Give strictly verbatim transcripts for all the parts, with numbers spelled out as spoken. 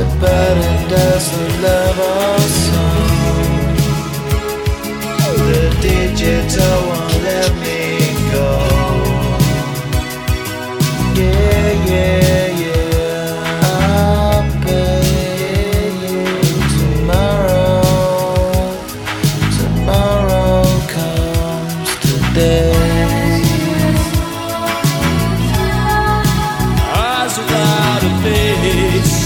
burden doesn't love our song. The digital won't let me go. Yeah, yeah, yeah. I'll pay you tomorrow. Tomorrow comes today. Eyes without a face.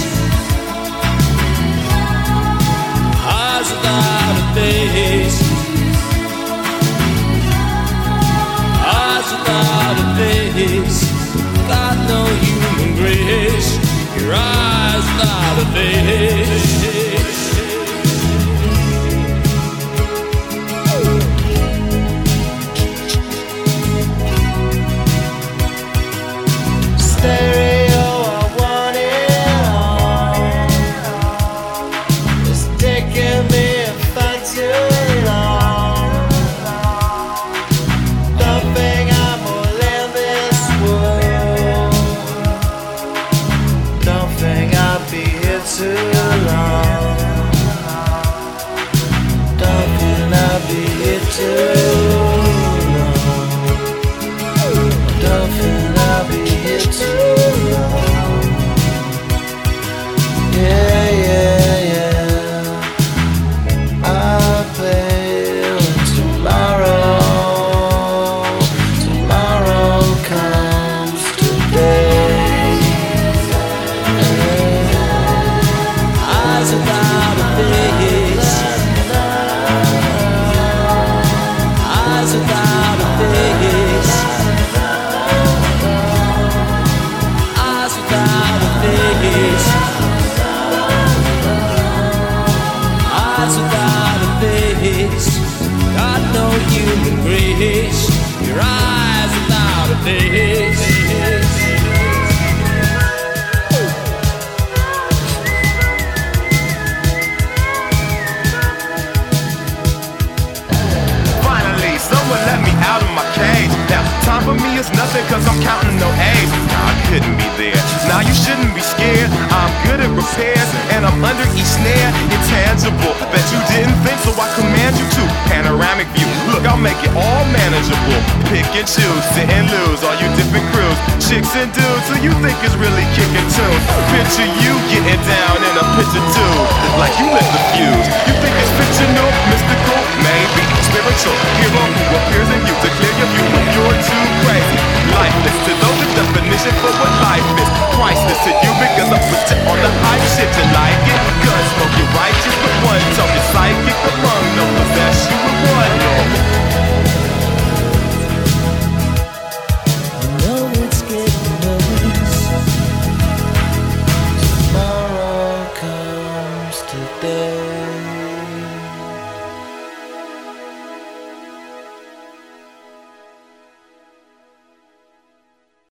Eyes without a face. Eyes without a face. Got no human grace. Your eyes without a face. Stereo, I want it all. It's taking me far too long. Don't think I'm all in this world. Don't think I'll be here too long. Don't think I'll be here too long. Don't think I'll be here too long. Yeah, yeah, yeah. I'll pay when tomorrow, tomorrow comes today. Eyes without a face. Eyes without a face. Eyes without a face. Eyes without a face. Got no human grace. Your eyes without a face. Finally, someone let me out of my cage. Now, time for me is nothing cause I'm counting no A's. Nah, I couldn't be there. Now you shouldn't be scared. I'm good at repairs and I'm under each snare. Intangible, bet you didn't think, so I command you to. Panoramic view, look, I'll make it all manageable. Pick and choose, sit and lose, all you different crews. Chicks and dudes who you think is really kicking tunes. Picture you getting down